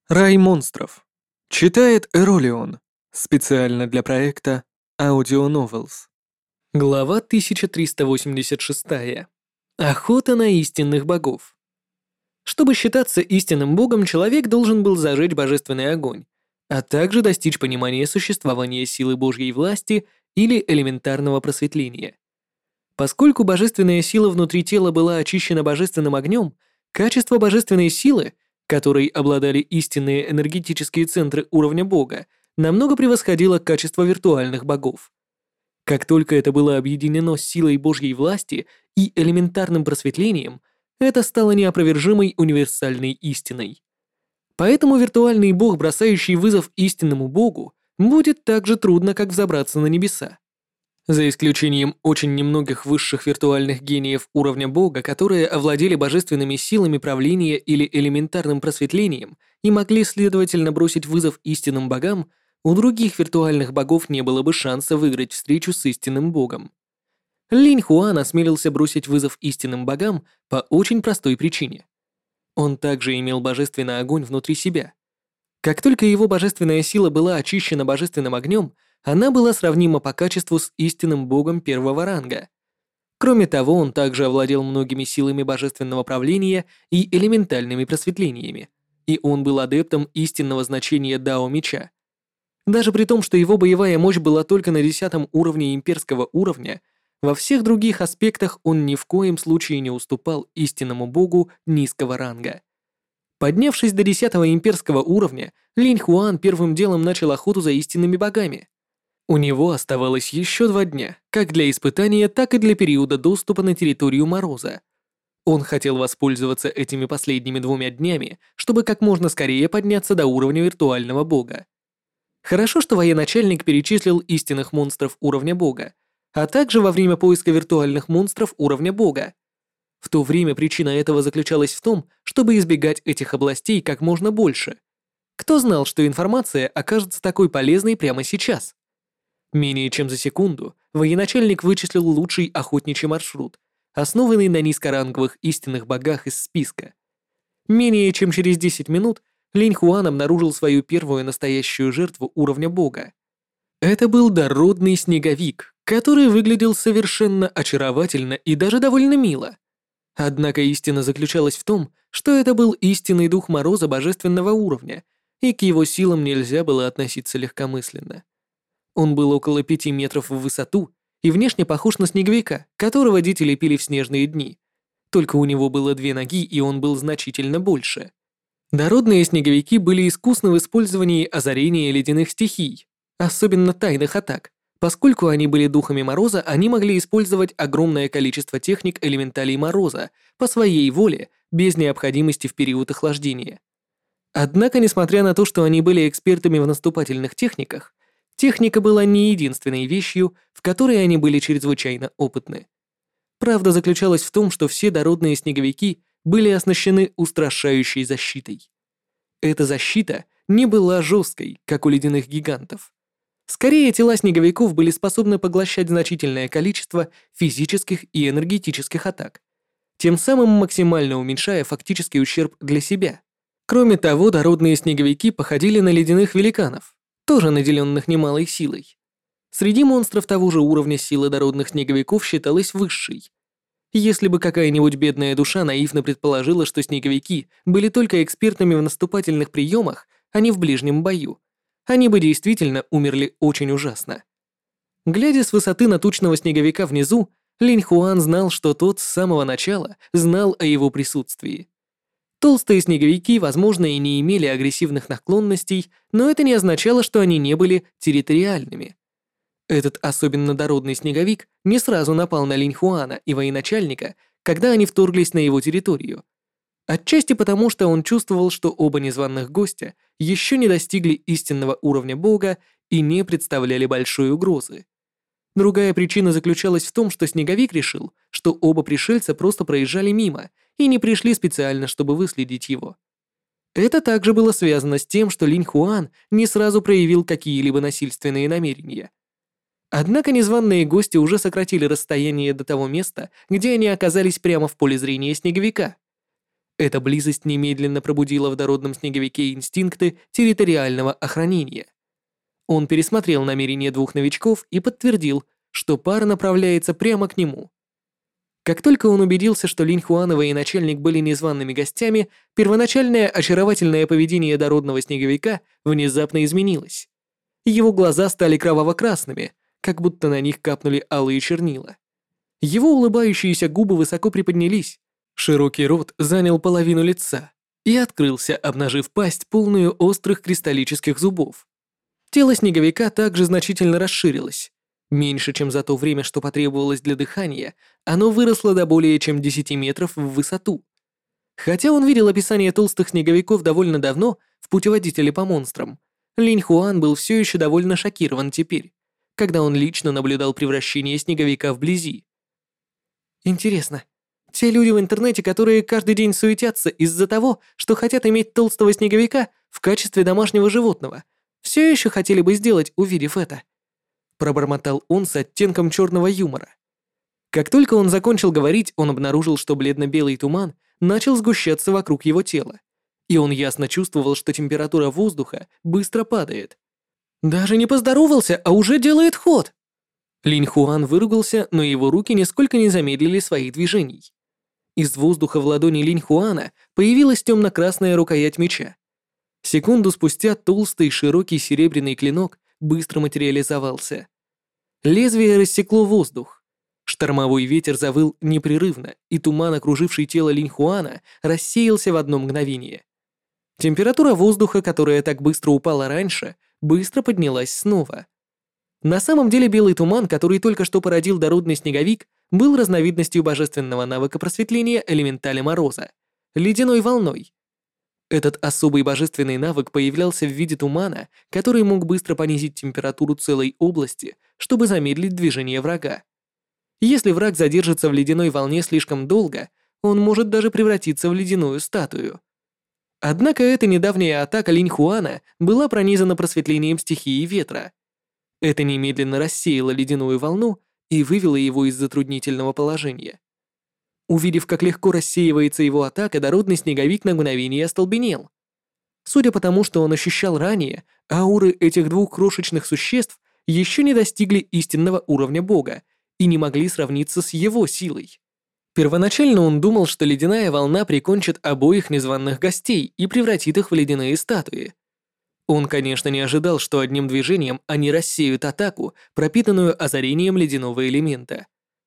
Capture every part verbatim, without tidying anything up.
Рай монстров. Читает Эролион. Специально для проекта Audio Novels. Глава тысяча триста восемьдесят шесть. Охота на истинных богов. Чтобы считаться истинным богом, человек должен был зажечь божественный огонь, а также достичь понимания существования силы Божьей власти или элементарного просветления. Поскольку божественная сила внутри тела была очищена божественным огнем, качество божественной силы, которой обладали истинные энергетические центры уровня бога, намного превосходило качество виртуальных богов. Как только это было объединено с силой Божьей власти и элементарным просветлением, это стало неопровержимой универсальной истиной. Поэтому виртуальный бог, бросающий вызов истинному богу, будет так же трудно, как взобраться на небеса. За исключением очень немногих высших виртуальных гениев уровня бога, которые овладели божественными силами правления или элементарным просветлением и могли, следовательно, бросить вызов истинным богам, у других виртуальных богов не было бы шанса выиграть встречу с истинным богом. Линь Хуан осмелился бросить вызов истинным богам по очень простой причине. Он также имел божественный огонь внутри себя. Как только его божественная сила была очищена божественным огнем, она была сравнима по качеству с истинным богом первого ранга. Кроме того, он также овладел многими силами божественного правления и элементальными просветлениями, и он был адептом истинного значения Дао Меча. Даже при том, что его боевая мощь была только на десятом уровне имперского уровня, во всех других аспектах он ни в коем случае не уступал истинному богу низкого ранга. Поднявшись до десятого имперского уровня, Линь Хуан первым делом начал охоту за истинными богами. У него оставалось еще два дня, как для испытания, так и для периода доступа на территорию Мороза. Он хотел воспользоваться этими последними двумя днями, чтобы как можно скорее подняться до уровня виртуального бога. Хорошо, что военачальник перечислил истинных монстров уровня бога, а также во время поиска виртуальных монстров уровня бога. В то время причина этого заключалась в том, чтобы избегать этих областей как можно больше. Кто знал, что информация окажется такой полезной прямо сейчас? Менее чем за секунду военачальник вычислил лучший охотничий маршрут, основанный на низкоранговых истинных богах из списка. Менее чем через десять минут Линь Хуан обнаружил свою первую настоящую жертву уровня бога. Это был дородный снеговик, который выглядел совершенно очаровательно и даже довольно мило. Однако истина заключалась в том, что это был истинный дух Мороза божественного уровня, и к его силам нельзя было относиться легкомысленно. Он был около пяти метров в высоту и внешне похож на снеговика, которого дети лепили в снежные дни. Только у него было две ноги, и он был значительно больше. Дородные снеговики были искусны в использовании озарения ледяных стихий, особенно тайных атак. Поскольку они были духами Мороза, они могли использовать огромное количество техник элементалей Мороза по своей воле, без необходимости в период охлаждения. Однако, несмотря на то, что они были экспертами в наступательных техниках, техника была не единственной вещью, в которой они были чрезвычайно опытны. Правда заключалась в том, что все дородные снеговики были оснащены устрашающей защитой. Эта защита не была жесткой, как у ледяных гигантов. Скорее, тела снеговиков были способны поглощать значительное количество физических и энергетических атак, тем самым максимально уменьшая фактический ущерб для себя. Кроме того, дородные снеговики походили на ледяных великанов, тоже наделенных немалой силой. Среди монстров того же уровня сила дородных снеговиков считалась высшей. Если бы какая-нибудь бедная душа наивно предположила, что снеговики были только экспертами в наступательных приемах, а не в ближнем бою, они бы действительно умерли очень ужасно. Глядя с высоты на тучного снеговика внизу, Линь Хуан знал, что тот с самого начала знал о его присутствии. Толстые снеговики, возможно, и не имели агрессивных наклонностей, но это не означало, что они не были территориальными. Этот особенно дородный снеговик не сразу напал на Линь Хуана и военачальника, когда они вторглись на его территорию. Отчасти потому, что он чувствовал, что оба незваных гостя еще не достигли истинного уровня бога и не представляли большой угрозы. Другая причина заключалась в том, что снеговик решил, что оба пришельца просто проезжали мимо и не пришли специально, чтобы выследить его. Это также было связано с тем, что Линь Хуан не сразу проявил какие-либо насильственные намерения. Однако незваные гости уже сократили расстояние до того места, где они оказались прямо в поле зрения снеговика. Эта близость немедленно пробудила в дородном снеговике инстинкты территориального охранения. Он пересмотрел намерения двух новичков и подтвердил, что пара направляется прямо к нему. Как только он убедился, что Линь Хуан и военачальник были незваными гостями, первоначальное очаровательное поведение дородного снеговика внезапно изменилось. Его глаза стали кроваво-красными, как будто на них капнули алые чернила. Его улыбающиеся губы высоко приподнялись, широкий рот занял половину лица и открылся, обнажив пасть, полную острых кристаллических зубов. Тело снеговика также значительно расширилось. Меньше, чем за то время, что потребовалось для дыхания, оно выросло до более чем десяти метров в высоту. Хотя он видел описание толстых снеговиков довольно давно в путеводителе по монстрам, Линь Хуан был все еще довольно шокирован теперь, когда он лично наблюдал превращение снеговика вблизи. Интересно, те люди в интернете, которые каждый день суетятся из-за того, что хотят иметь толстого снеговика в качестве домашнего животного, все еще хотели бы сделать, увидев это? Пробормотал он с оттенком черного юмора. Как только он закончил говорить, он обнаружил, что бледно-белый туман начал сгущаться вокруг его тела, и он ясно чувствовал, что температура воздуха быстро падает. Даже не поздоровался, а уже делает ход. Линь Хуан выругался, но его руки нисколько не замедлили своих движений. Из воздуха в ладони Линь Хуана появилась темно-красная рукоять меча. Секунду спустя толстый широкий серебряный клинок быстро материализовался. Лезвие рассекло воздух. Штормовой ветер завыл непрерывно, и туман, окруживший тело Линь Хуана, рассеялся в одно мгновение. Температура воздуха, которая так быстро упала раньше, быстро поднялась снова. На самом деле белый туман, который только что породил дородный снеговик, был разновидностью божественного навыка просветления элементаля мороза — ледяной волной. Этот особый божественный навык появлялся в виде тумана, который мог быстро понизить температуру целой области, чтобы замедлить движение врага. Если враг задержится в ледяной волне слишком долго, он может даже превратиться в ледяную статую. Однако эта недавняя атака Линь Хуана была пронизана просветлением стихии ветра. Это немедленно рассеяло ледяную волну и вывело его из затруднительного положения. Увидев, как легко рассеивается его атака, дородный снеговик на мгновение остолбенел. Судя по тому, что он ощущал ранее, ауры этих двух крошечных существ еще не достигли истинного уровня бога и не могли сравниться с его силой. Первоначально он думал, что ледяная волна прикончит обоих незваных гостей и превратит их в ледяные статуи. Он, конечно, не ожидал, что одним движением они рассеют атаку, пропитанную озарением ледяного элемента.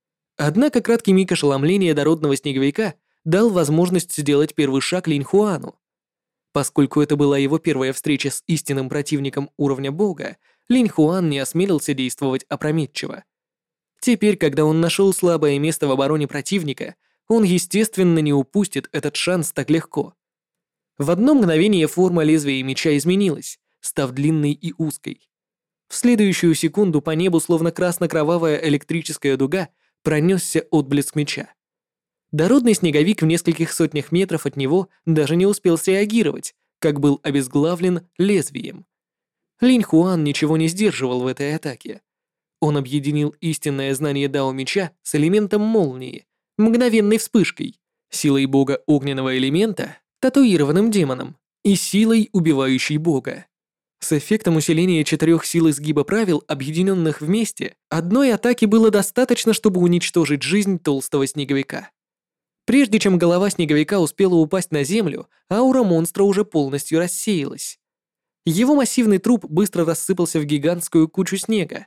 Однако краткий миг ошеломления дородного снеговика дал возможность сделать первый шаг Линь Хуану. Поскольку это была его первая встреча с истинным противником уровня бога, Линь Хуан не осмелился действовать опрометчиво. Теперь, когда он нашел слабое место в обороне противника, он, естественно, не упустит этот шанс так легко. В одно мгновение форма лезвия меча изменилась, став длинной и узкой. В следующую секунду по небу, словно красно-кровавая электрическая дуга, пронесся отблеск меча. Дородный снеговик в нескольких сотнях метров от него даже не успел среагировать, как был обезглавлен лезвием. Линь Хуан ничего не сдерживал в этой атаке. Он объединил истинное знание дао меча с элементом молнии, мгновенной вспышкой, силой бога огненного элемента, татуированным демоном, и силой убивающей бога. С эффектом усиления четырех сил изгиба правил, объединенных вместе, одной атаки было достаточно, чтобы уничтожить жизнь толстого снеговика. Прежде чем голова снеговика успела упасть на землю, аура монстра уже полностью рассеялась. Его массивный труп быстро рассыпался в гигантскую кучу снега.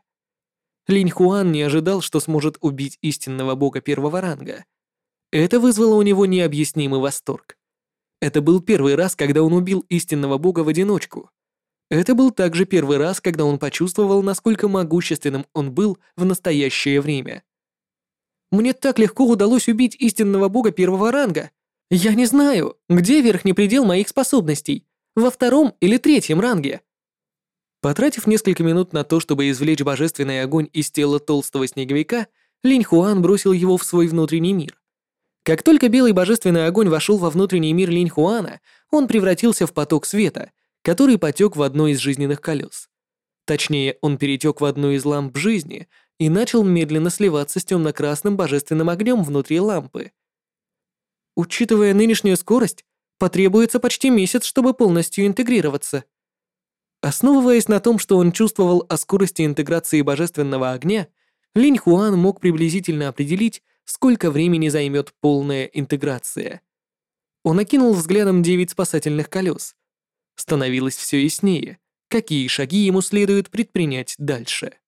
Линь Хуан не ожидал, что сможет убить истинного бога первого ранга. Это вызвало у него необъяснимый восторг. Это был первый раз, когда он убил истинного бога в одиночку. Это был также первый раз, когда он почувствовал, насколько могущественным он был в настоящее время. Мне так легко удалось убить истинного бога первого ранга. Я не знаю, где верхний предел моих способностей, во втором или третьем ранге. Потратив несколько минут на то, чтобы извлечь божественный огонь из тела толстого снеговика, Линь Хуан бросил его в свой внутренний мир. Как только белый божественный огонь вошел во внутренний мир Линь Хуана, он превратился в поток света, который потек в одно из жизненных колес. Точнее, он перетек в одну из ламп жизни и начал медленно сливаться с темно-красным божественным огнем внутри лампы. Учитывая нынешнюю скорость, потребуется почти месяц, чтобы полностью интегрироваться. Основываясь на том, что он чувствовал о скорости интеграции божественного огня, Линь Хуан мог приблизительно определить, сколько времени займет полная интеграция. Он окинул взглядом девять спасательных колес. Становилось все яснее, какие шаги ему следует предпринять дальше.